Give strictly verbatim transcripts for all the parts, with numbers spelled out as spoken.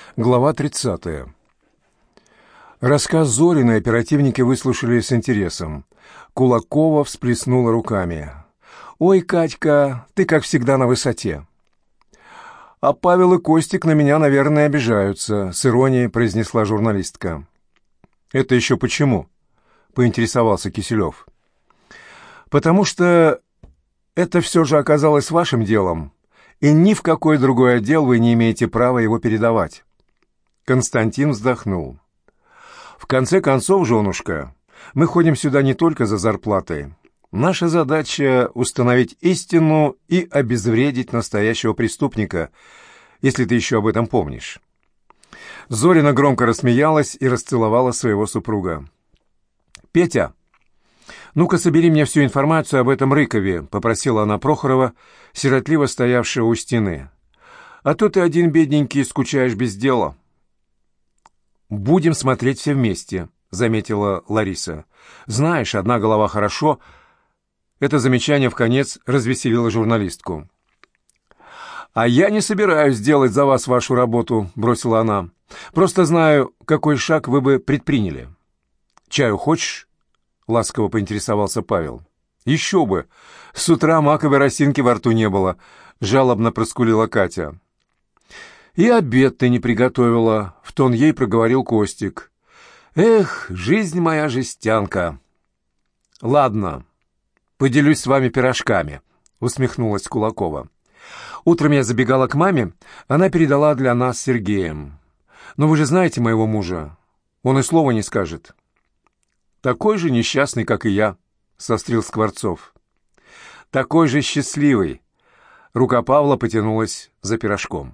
Глава тридцатая. Рассказ Зориной оперативники выслушали с интересом. Кулакова всплеснула руками. «Ой, Катька, ты, как всегда, на высоте». «А Павел и Костик на меня, наверное, обижаются», — с иронией произнесла журналистка. «Это еще почему?» — поинтересовался Киселев. «Потому что это все же оказалось вашим делом, и ни в какой другой отдел вы не имеете права его передавать». Константин вздохнул. «В конце концов, женушка, мы ходим сюда не только за зарплатой. Наша задача — установить истину и обезвредить настоящего преступника, если ты еще об этом помнишь». Зорина громко рассмеялась и расцеловала своего супруга. «Петя, ну-ка собери мне всю информацию об этом Рыкове», — попросила она Прохорова, сиротливо стоявшего у стены. «А то ты один, бедненький, скучаешь без дела». «Будем смотреть все вместе», — заметила Лариса. «Знаешь, одна голова хорошо». Это замечание вконец развеселило журналистку. «А я не собираюсь делать за вас вашу работу», — бросила она. «Просто знаю, какой шаг вы бы предприняли». «Чаю хочешь?» — ласково поинтересовался Павел. «Еще бы! С утра маковой росинки во рту не было», — жалобно проскулила Катя. «И обед ты не приготовила», — в тон ей проговорил Костик. «Эх, жизнь моя жестянка». «Ладно, поделюсь с вами пирожками», — усмехнулась Кулакова. «Утром я забегала к маме, она передала для нас с Сергеем. Но вы же знаете моего мужа, он и слова не скажет». «Такой же несчастный, как и я», — сострил Скворцов. «Такой же счастливый». Рука Павла потянулась за пирожком.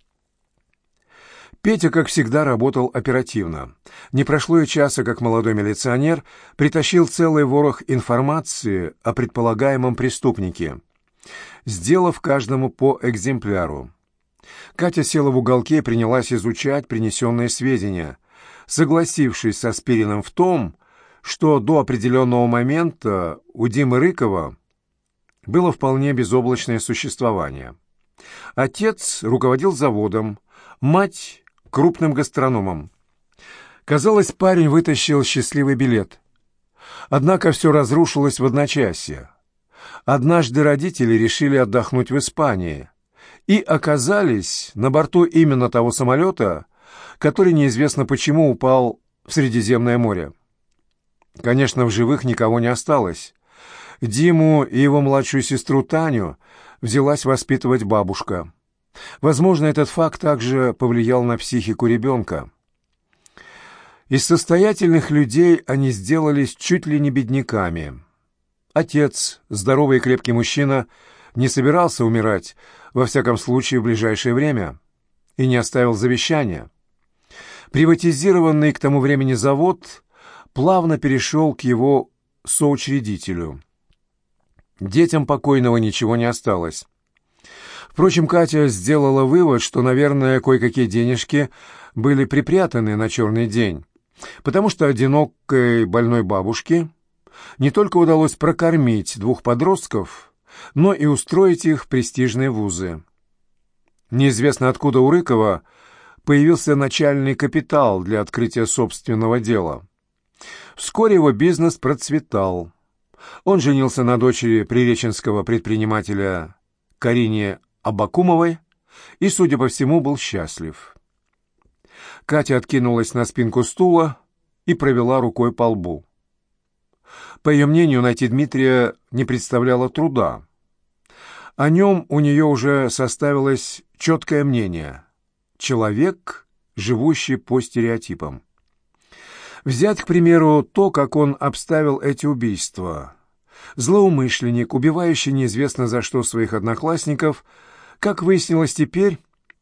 Петя, как всегда, работал оперативно. Не прошло и часа, как молодой милиционер притащил целый ворох информации о предполагаемом преступнике, сделав каждому по экземпляру. Катя села в уголке и принялась изучать принесенные сведения, согласившись со Спириным в том, что до определенного момента у Димы Рыкова было вполне безоблачное существование. Отец руководил заводом, мать — крупным гастрономом. Казалось, парень вытащил счастливый билет. Однако все разрушилось в одночасье. Однажды родители решили отдохнуть в Испании и оказались на борту именно того самолета, который неизвестно почему упал в Средиземное море. Конечно, в живых никого не осталось. Диму и его младшую сестру Таню взялась воспитывать бабушка. Возможно, этот факт также повлиял на психику ребенка. Из состоятельных людей они сделались чуть ли не бедняками. Отец, здоровый и крепкий мужчина, не собирался умирать, во всяком случае в ближайшее время, и не оставил завещания. Приватизированный к тому времени завод плавно перешел к его соучредителю. Детям покойного ничего не осталось. Впрочем, Катя сделала вывод, что, наверное, кое-какие денежки были припрятаны на черный день, потому что одинокой больной бабушке не только удалось прокормить двух подростков, но и устроить их в престижные вузы. Неизвестно откуда у Рыкова появился начальный капитал для открытия собственного дела. Вскоре его бизнес процветал. Он женился на дочери приреченского предпринимателя Карине Абакумовой и, судя по всему, был счастлив. Катя откинулась на спинку стула и провела рукой по лбу. По ее мнению, найти Дмитрия не представляло труда. О нем у нее уже составилось четкое мнение. Человек, живущий по стереотипам. Взять, к примеру, то, как он обставил эти убийства. Злоумышленник, убивающий неизвестно за что своих одноклассников, как выяснилось теперь,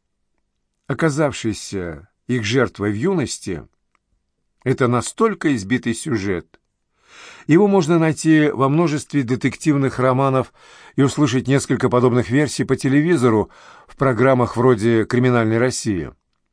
оказавшийся их жертвой в юности, это настолько избитый сюжет. Его можно найти во множестве детективных романов и услышать несколько подобных версий по телевизору в программах вроде «Криминальной России».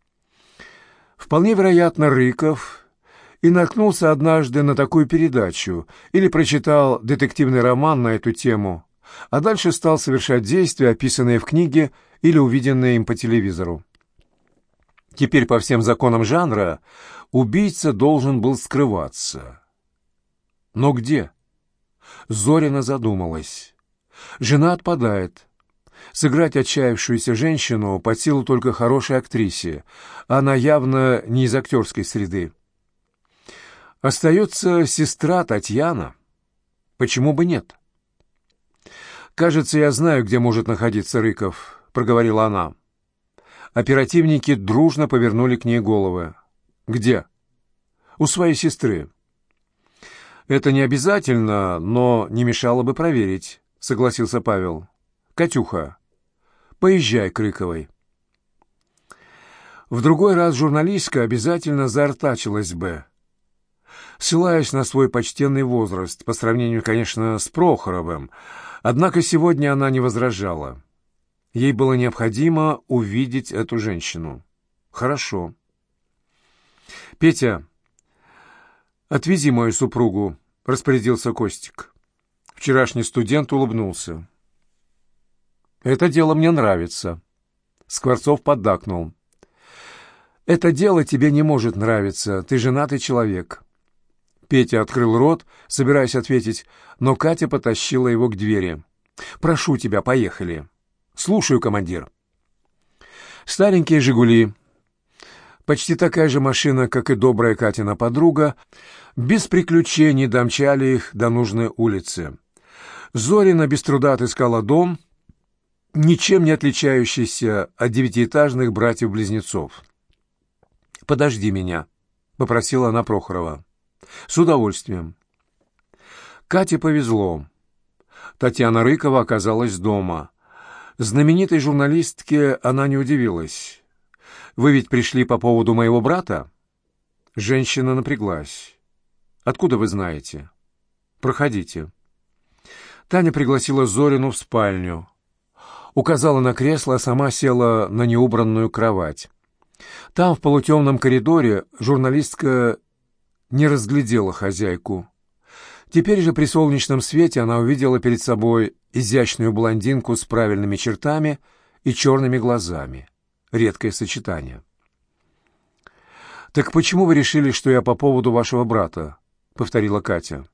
Вполне вероятно, Рыков и наткнулся однажды на такую передачу или прочитал детективный роман на эту тему, а дальше стал совершать действия, описанные в книге или увиденные им по телевизору. Теперь по всем законам жанра убийца должен был скрываться. Но где? Зорина задумалась. Жена отпадает. Сыграть отчаявшуюся женщину под силу только хорошей актрисе. Она явно не из актерской среды. Остается сестра Татьяна. Почему бы нет? «Кажется, я знаю, где может находиться Рыков», — проговорила она. Оперативники дружно повернули к ней головы. «Где?» «У своей сестры». «Это не обязательно, но не мешало бы проверить», — согласился Павел. «Катюха, поезжай к Рыковой». В другой раз журналистка обязательно заортачилась бы, ссылаясь на свой почтенный возраст, по сравнению, конечно, с Прохоровым, однако сегодня она не возражала. Ей было необходимо увидеть эту женщину. «Хорошо. Петя, отвези мою супругу», — распорядился Костик. Вчерашний студент улыбнулся. «Это дело мне нравится». Скворцов поддакнул. «Это дело тебе не может нравиться, ты женатый человек». Петя открыл рот, собираясь ответить, но Катя потащила его к двери. «Прошу тебя, поехали». «Слушаю, командир». Старенькие «Жигули», почти такая же машина, как и добрая Катина подруга, без приключений домчали их до нужной улицы. Зорина без труда отыскала дом, ничем не отличающийся от девятиэтажных братьев-близнецов. «Подожди меня», — попросила она Прохорова. «С удовольствием». Кате повезло. Татьяна Рыкова оказалась дома. Знаменитой журналистке она не удивилась. «Вы ведь пришли по поводу моего брата?» Женщина напряглась. «Откуда вы знаете?» «Проходите». Таня пригласила Зорину в спальню. Указала на кресло, а сама села на неубранную кровать. Там, в полутемном коридоре, журналистка не разглядела хозяйку. Теперь же при солнечном свете она увидела перед собой изящную блондинку с правильными чертами и черными глазами. Редкое сочетание. «Так почему вы решили, что я по поводу вашего брата?» — повторила Катя.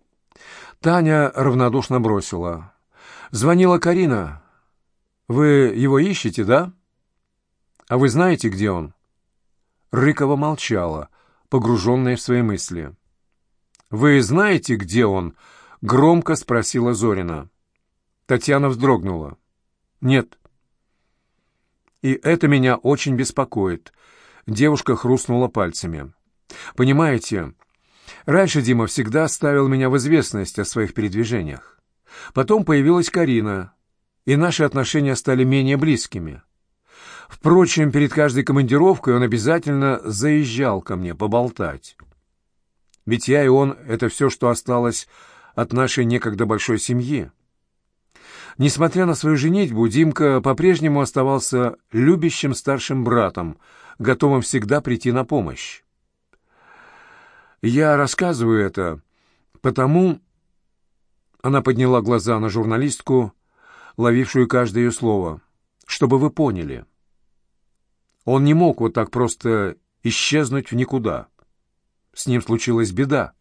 Таня равнодушно бросила. «Звонила Карина. Вы его ищете, да? А вы знаете, где он?» Рыкова молчала, погруженная в свои мысли. «Вы знаете, где он?» — громко спросила Зорина. Татьяна вздрогнула. «Нет». «И это меня очень беспокоит». Девушка хрустнула пальцами. «Понимаете, раньше Дима всегда ставил меня в известность о своих передвижениях. Потом появилась Карина, и наши отношения стали менее близкими. Впрочем, перед каждой командировкой он обязательно заезжал ко мне поболтать. Ведь я и он — это все, что осталось от нашей некогда большой семьи. Несмотря на свою женитьбу, Димка по-прежнему оставался любящим старшим братом, готовым всегда прийти на помощь. Я рассказываю это потому...» Она подняла глаза на журналистку, ловившую каждое ее слово. «Чтобы вы поняли. Он не мог вот так просто исчезнуть в никуда. С ним случилась беда».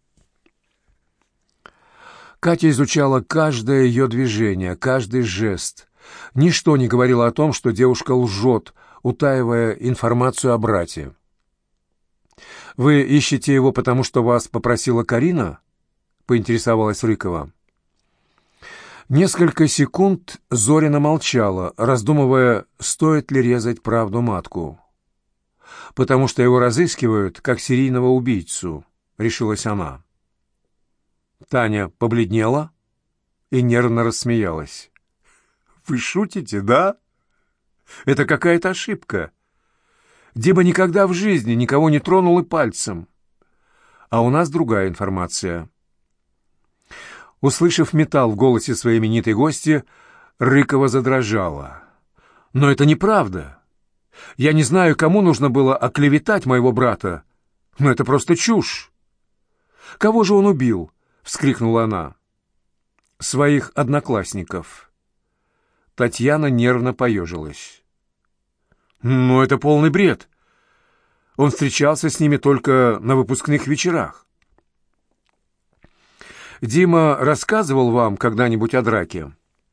Катя изучала каждое ее движение, каждый жест. Ничто не говорило о том, что девушка лжет, утаивая информацию о брате. «Вы ищете его, потому что вас попросила Карина?» — поинтересовалась Рыкова. Несколько секунд Зорина молчала, раздумывая, стоит ли резать правду матку. «Потому что его разыскивают, как серийного убийцу», — решилась она. Таня побледнела и нервно рассмеялась. «Вы шутите, да? Это какая-то ошибка. Дима никогда в жизни никого не тронул и пальцем. А у нас другая информация». Услышав металл в голосе своей именитой гости, Рыкова задрожала. «Но это неправда. Я не знаю, кому нужно было оклеветать моего брата, но это просто чушь. Кого же он убил?» — вскрикнула она. «Своих одноклассников». Татьяна нервно поежилась. «Ну, это полный бред. Он встречался с ними только на выпускных вечерах. Дима рассказывал вам когда-нибудь о драке?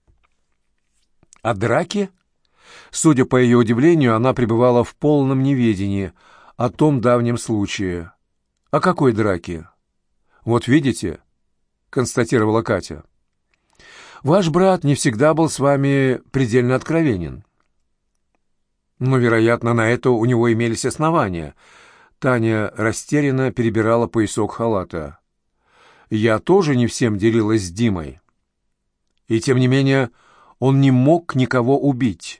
О драке? Судя по ее удивлению, она пребывала в полном неведении о том давнем случае. О какой драке? Вот видите, констатировала Катя. Ваш брат не всегда был с вами предельно откровенен. Но, вероятно, на это у него имелись основания. Таня растерянно перебирала поясок халата. Я тоже не всем делилась с Димой. И, тем не менее, он не мог никого убить.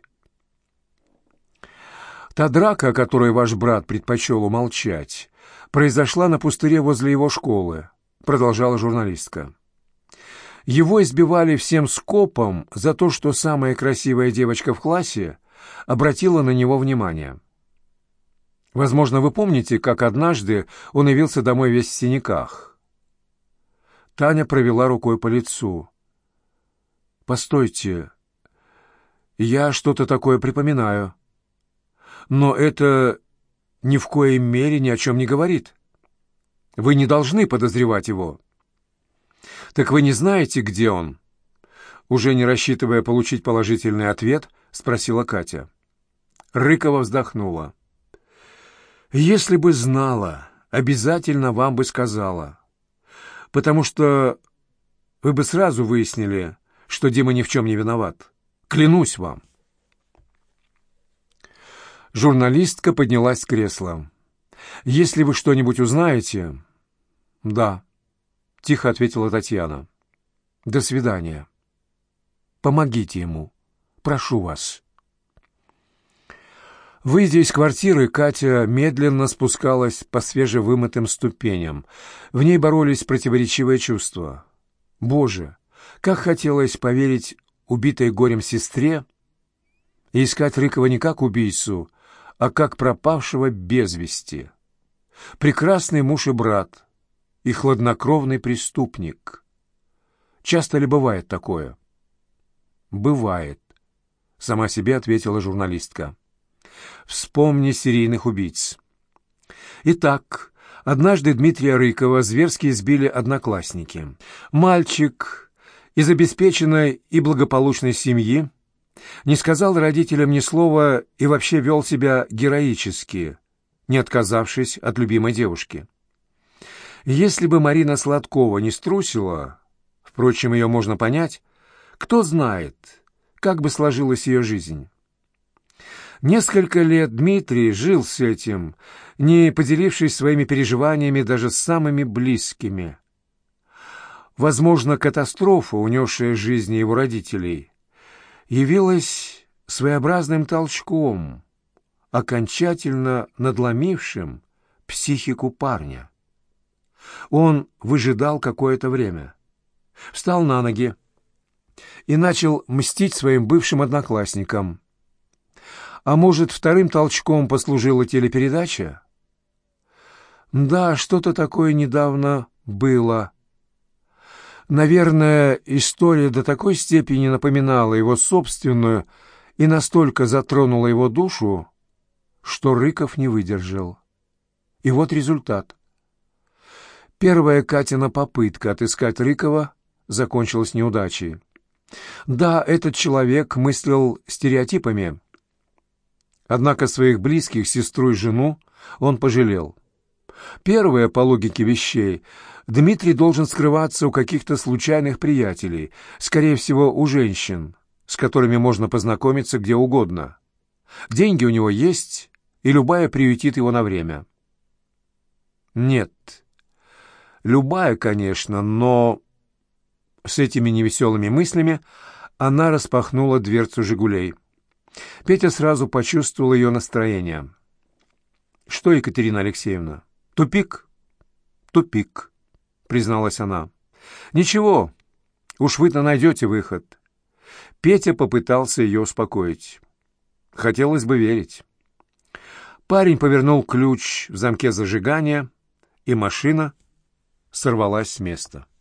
Та драка, о которой ваш брат предпочел умолчать, произошла на пустыре возле его школы, продолжала журналистка. Его избивали всем скопом за то, что самая красивая девочка в классе обратила на него внимание. Возможно, вы помните, как однажды он явился домой весь в синяках. Таня провела рукой по лицу. «Постойте, я что-то такое припоминаю. Но это ни в коей мере ни о чем не говорит. Вы не должны подозревать его». «Так вы не знаете, где он?» Уже не рассчитывая получить положительный ответ, спросила Катя. Рыкова вздохнула. «Если бы знала, обязательно вам бы сказала. Потому что вы бы сразу выяснили, что Дима ни в чем не виноват. Клянусь вам». Журналистка поднялась с кресла. «Если вы что-нибудь узнаете...» «Да», — тихо ответила Татьяна. «До свидания. Помогите ему. Прошу вас». Выйдя из квартиры, Катя медленно спускалась по свежевымытым ступеням. В ней боролись противоречивые чувства. Боже, как хотелось поверить убитой горем сестре и искать Рыкова не как убийцу, а как пропавшего без вести. Прекрасный муж и брат, и хладнокровный преступник. Часто ли бывает такое? «Бывает», — сама себе ответила журналистка. «Вспомни серийных убийц». Итак, однажды Дмитрия Рыкова зверски избили одноклассники. Мальчик из обеспеченной и благополучной семьи не сказал родителям ни слова и вообще вел себя героически, не отказавшись от любимой девушки. Если бы Марина Сладкова не струсила, впрочем, ее можно понять, кто знает, как бы сложилась ее жизнь. Несколько лет Дмитрий жил с этим, не поделившись своими переживаниями даже с самыми близкими. Возможно, катастрофа, унесшая жизни его родителей, явилась своеобразным толчком, окончательно надломившим психику парня. Он выжидал какое-то время, встал на ноги и начал мстить своим бывшим одноклассникам. А может, вторым толчком послужила телепередача? Да, что-то такое недавно было. Наверное, история до такой степени напоминала его собственную и настолько затронула его душу, что Рыков не выдержал. И вот результат. Первая Катина попытка отыскать Рыкова закончилась неудачей. Да, этот человек мыслил стереотипами. Однако своих близких, сестру и жену, он пожалел. Первое, по логике вещей, Дмитрий должен скрываться у каких-то случайных приятелей, скорее всего, у женщин, с которыми можно познакомиться где угодно. Деньги у него есть, и любая приютит его на время. Нет, любая, конечно, но... С этими невеселыми мыслями она распахнула дверцу «Жигулей». Петя сразу почувствовал ее настроение. «Что, Екатерина Алексеевна, тупик?» «Тупик», — призналась она. «Ничего, уж вы-то найдете выход». Петя попытался ее успокоить. Хотелось бы верить. Парень повернул ключ в замке зажигания, и машина сорвалась с места.